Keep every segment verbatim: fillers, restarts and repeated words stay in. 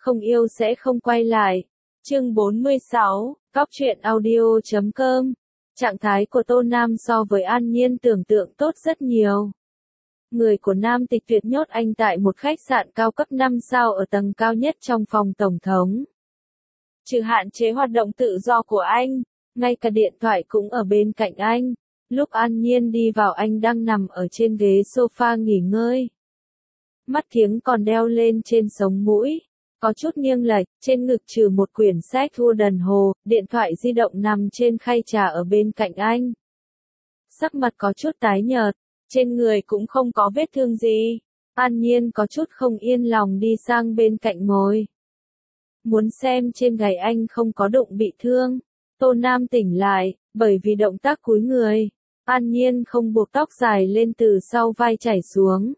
không yêu sẽ không quay lại. Chương bốn mươi sáu, Cóc truyện audio chấm com. Trạng thái của Tô Nam so với An Nhiên tưởng tượng tốt rất nhiều. Người của Nam Tịch Tuyệt nhốt anh tại một khách sạn cao cấp năm sao ở tầng cao nhất trong phòng tổng thống. Trừ hạn chế hoạt động tự do của anh, ngay cả điện thoại cũng ở bên cạnh anh. Lúc An Nhiên đi vào anh đang nằm ở trên ghế sofa nghỉ ngơi. Mắt kiếng còn đeo lên trên sống mũi, có chút nghiêng lệch, trên ngực trừ một quyển sách thua đần hồ, điện thoại di động nằm trên khay trà ở bên cạnh anh. Sắc mặt có chút tái nhợt, trên người cũng không có vết thương gì. An Nhiên có chút không yên lòng đi sang bên cạnh ngồi. Muốn xem trên gáy anh không có đụng bị thương. Tô Nam tỉnh lại, bởi vì động tác cúi người. An Nhiên không buộc tóc dài lên từ sau vai chảy xuống.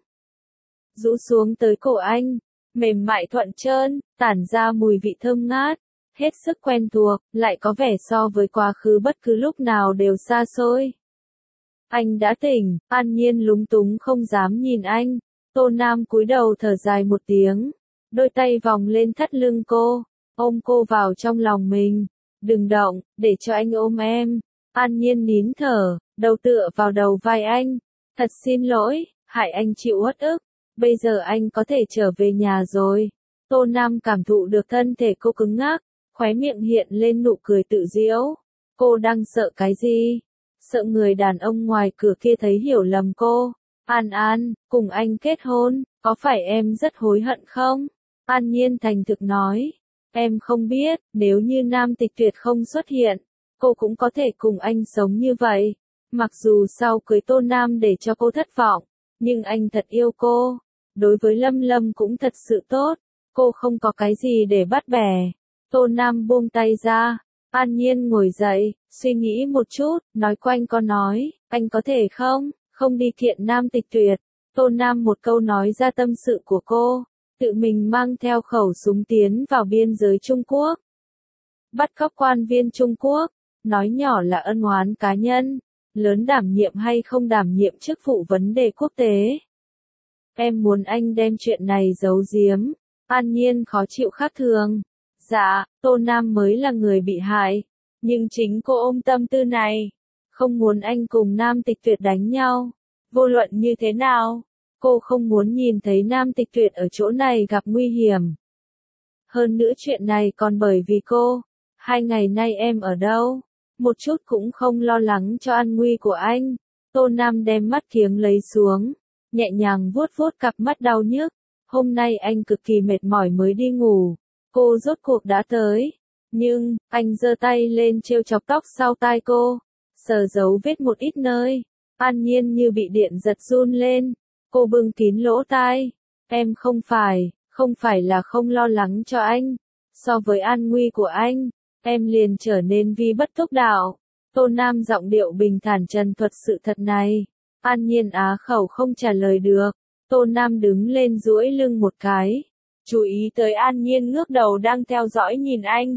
Rũ xuống tới cổ anh, mềm mại thuận trơn, tản ra mùi vị thơm ngát, hết sức quen thuộc, lại có vẻ so với quá khứ bất cứ lúc nào đều xa xôi. Anh đã tỉnh, An Nhiên lúng túng không dám nhìn anh. Tô Nam cúi đầu thở dài một tiếng, đôi tay vòng lên thắt lưng cô, ôm cô vào trong lòng mình. Đừng động, để cho anh ôm em. An Nhiên nín thở, đầu tựa vào đầu vai anh. Thật xin lỗi, hại anh chịu uất ức. Bây giờ anh có thể trở về nhà rồi. Tô Nam cảm thụ được thân thể cô cứng ngắc, khóe miệng hiện lên nụ cười tự giễu. Cô đang sợ cái gì? Sợ người đàn ông ngoài cửa kia thấy hiểu lầm cô. An An, cùng anh kết hôn, có phải em rất hối hận không? An Nhiên thành thực nói. Em không biết, nếu như Nam Tịch Tuyệt không xuất hiện, cô cũng có thể cùng anh sống như vậy. Mặc dù sau cưới Tô Nam để cho cô thất vọng, nhưng anh thật yêu cô. Đối với Lâm Lâm cũng thật sự tốt, cô không có cái gì để bắt bẻ. Tô Nam buông tay ra, An Nhiên ngồi dậy, suy nghĩ một chút, nói quanh co nói, anh có thể không, không đi kiện Nam Tịch Tuyệt. Tô Nam một câu nói ra tâm sự của cô, tự mình mang theo khẩu súng tiến vào biên giới Trung Quốc. Bắt cóc quan viên Trung Quốc, nói nhỏ là ân oán cá nhân, lớn đảm nhiệm hay không đảm nhiệm chức vụ vấn đề quốc tế. Em muốn anh đem chuyện này giấu giếm. An Nhiên khó chịu khác thường. Dạ, Tô Nam mới là người bị hại. Nhưng chính cô ôm tâm tư này. Không muốn anh cùng Nam Tịch Tuyệt đánh nhau. Vô luận như thế nào, cô không muốn nhìn thấy Nam Tịch Tuyệt ở chỗ này gặp nguy hiểm. Hơn nữa chuyện này còn bởi vì cô. Hai ngày nay em ở đâu? Một chút cũng không lo lắng cho an nguy của anh. Tô Nam đem mắt kiếng lấy xuống, nhẹ nhàng vuốt vuốt cặp mắt đau nhức. Hôm nay anh cực kỳ mệt mỏi mới đi ngủ. Cô rốt cuộc đã tới. Nhưng, anh giơ tay lên trêu chọc tóc sau tai cô, sờ dấu vết một ít nơi. An Nhiên như bị điện giật run lên. Cô bưng kín lỗ tai. Em không phải, không phải là không lo lắng cho anh. So với an nguy của anh, em liền trở nên vi bất túc đạo. Tô Nam giọng điệu bình thản trần thuật sự thật này. An Nhiên á khẩu không trả lời được. Tô Nam đứng lên duỗi lưng một cái, chú ý tới An Nhiên ngước đầu đang theo dõi nhìn anh.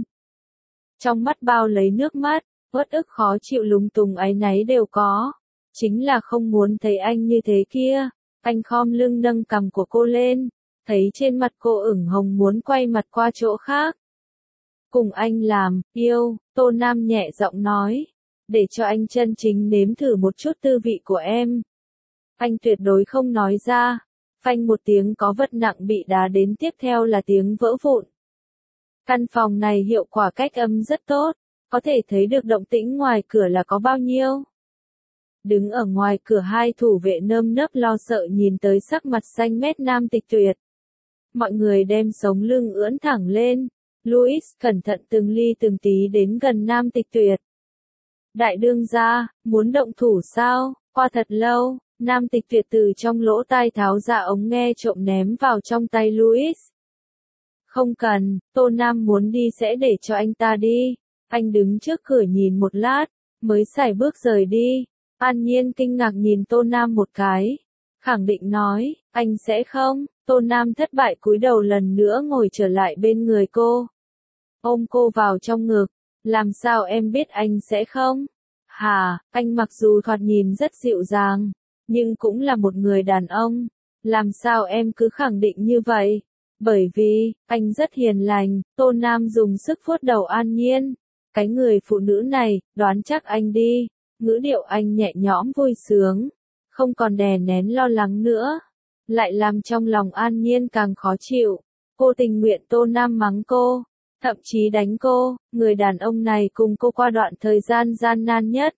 Trong mắt bao lấy nước mắt, uất ức khó chịu lúng túng áy náy đều có. Chính là không muốn thấy anh như thế kia. Anh khom lưng nâng cằm của cô lên, thấy trên mặt cô ửng hồng muốn quay mặt qua chỗ khác. Cùng anh làm, yêu, Tô Nam nhẹ giọng nói, để cho anh chân chính nếm thử một chút tư vị của em. Anh tuyệt đối không nói ra. Phanh một tiếng có vật nặng bị đá đến, tiếp theo là tiếng vỡ vụn. Căn phòng này hiệu quả cách âm rất tốt, có thể thấy được động tĩnh ngoài cửa là có bao nhiêu. Đứng ở ngoài cửa hai thủ vệ nơm nớp lo sợ nhìn tới sắc mặt xanh mét Nam Tịch Tuyệt. Mọi người đem sống lưng ưỡn thẳng lên. Louis cẩn thận từng ly từng tí đến gần Nam Tịch Tuyệt. Đại đương gia, muốn động thủ sao? Qua thật lâu, Nam Tịch Tuyệt từ trong lỗ tai tháo ra ống nghe trộm ném vào trong tay Louis. Không cần, Tô Nam muốn đi sẽ để cho anh ta đi. Anh đứng trước cửa nhìn một lát, mới sải bước rời đi. An Nhiên kinh ngạc nhìn Tô Nam một cái, khẳng định nói, anh sẽ không. Tô Nam thất bại cúi đầu lần nữa ngồi trở lại bên người cô, ôm cô vào trong ngực. Làm sao em biết anh sẽ không? Hà, anh mặc dù thoạt nhìn rất dịu dàng, nhưng cũng là một người đàn ông. Làm sao em cứ khẳng định như vậy? Bởi vì, anh rất hiền lành, Tô Nam dùng sức vuốt đầu An Nhiên. Cái người phụ nữ này, đoán chắc anh đi. Ngữ điệu anh nhẹ nhõm vui sướng. Không còn đè nén lo lắng nữa. Lại làm trong lòng An Nhiên càng khó chịu. Cô tình nguyện Tô Nam mắng cô. Thậm chí đánh cô, người đàn ông này cùng cô qua đoạn thời gian gian nan nhất.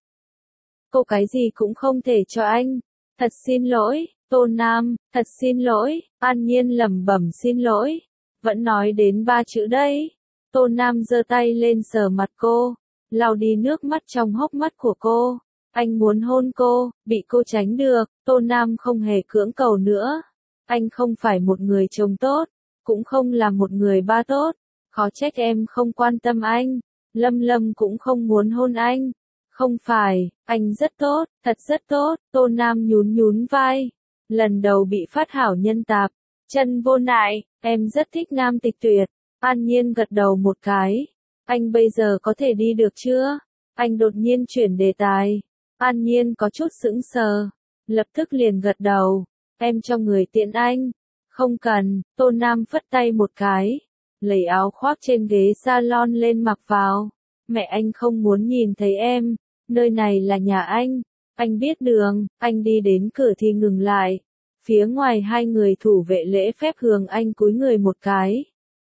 Cô cái gì cũng không thể cho anh. Thật xin lỗi, Tô Nam, thật xin lỗi, An Nhiên lẩm bẩm xin lỗi. Vẫn nói đến ba chữ đây. Tô Nam giơ tay lên sờ mặt cô, lau đi nước mắt trong hốc mắt của cô. Anh muốn hôn cô, bị cô tránh được, Tô Nam không hề cưỡng cầu nữa. Anh không phải một người chồng tốt, cũng không là một người ba tốt. Khó trách em không quan tâm anh. Lâm Lâm cũng không muốn hôn anh. Không phải, anh rất tốt, thật rất tốt. Tô Nam nhún nhún vai. Lần đầu bị phát hảo nhân tạp. Chân vô nại, em rất thích Nam Tịch Tuyệt. An Nhiên gật đầu một cái. Anh bây giờ có thể đi được chưa? Anh đột nhiên chuyển đề tài. An Nhiên có chút sững sờ. Lập tức liền gật đầu. Em cho người tiện anh. Không cần, Tô Nam phất tay một cái. Lấy áo khoác trên ghế salon lên mặc vào. Mẹ anh không muốn nhìn thấy em. Nơi này là nhà anh. Anh biết đường, anh đi đến cửa thì ngừng lại. Phía ngoài hai người thủ vệ lễ phép hướng anh cúi người một cái.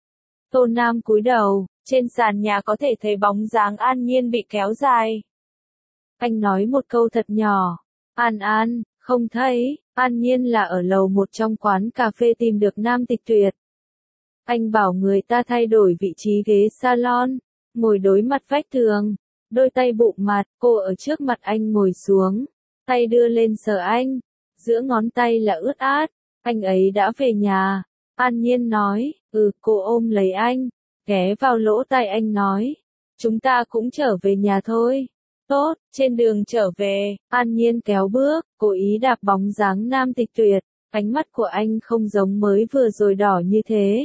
Tô Nam cúi đầu, trên sàn nhà có thể thấy bóng dáng An Nhiên bị kéo dài. Anh nói một câu thật nhỏ. An An, không thấy, An Nhiên là ở lầu một trong quán cà phê tìm được Nam Tịch Tuyệt. Anh bảo người ta thay đổi vị trí ghế salon, ngồi đối mặt vách tường, đôi tay bụng mặt, cô ở trước mặt anh ngồi xuống, tay đưa lên sờ anh, giữa ngón tay là ướt át, anh ấy đã về nhà. An Nhiên nói, ừ, cô ôm lấy anh, ghé vào lỗ tai anh nói, chúng ta cũng trở về nhà thôi. Tốt, trên đường trở về, An Nhiên kéo bước, cố ý đạp bóng dáng Nam Tịch Tuyệt, ánh mắt của anh không giống mới vừa rồi đỏ như thế.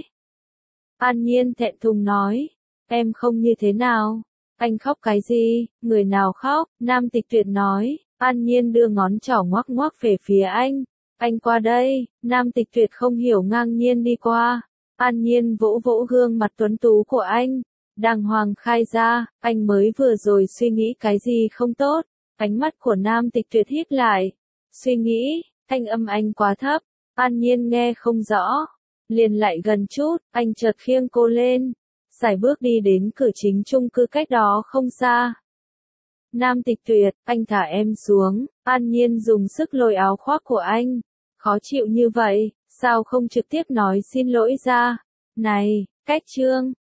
An Nhiên thẹn thùng nói, em không như thế nào, anh khóc cái gì, người nào khóc, Nam Tịch Tuyệt nói, An Nhiên đưa ngón trỏ ngoắc ngoắc về phía anh, anh qua đây, Nam Tịch Tuyệt không hiểu ngang nhiên đi qua, An Nhiên vỗ vỗ gương mặt tuấn tú của anh, đàng hoàng khai ra, anh mới vừa rồi suy nghĩ cái gì không tốt, ánh mắt của Nam Tịch Tuyệt híp lại, suy nghĩ, thanh âm anh quá thấp, An Nhiên nghe không rõ. Liền lại gần chút, anh chợt khiêng cô lên, sải bước đi đến cửa chính chung cư cách đó không xa. Nam Tịch Tuyệt, anh thả em xuống, An Nhiên dùng sức lôi áo khoác của anh. Khó chịu như vậy, sao không trực tiếp nói xin lỗi ra? Này, cách trương,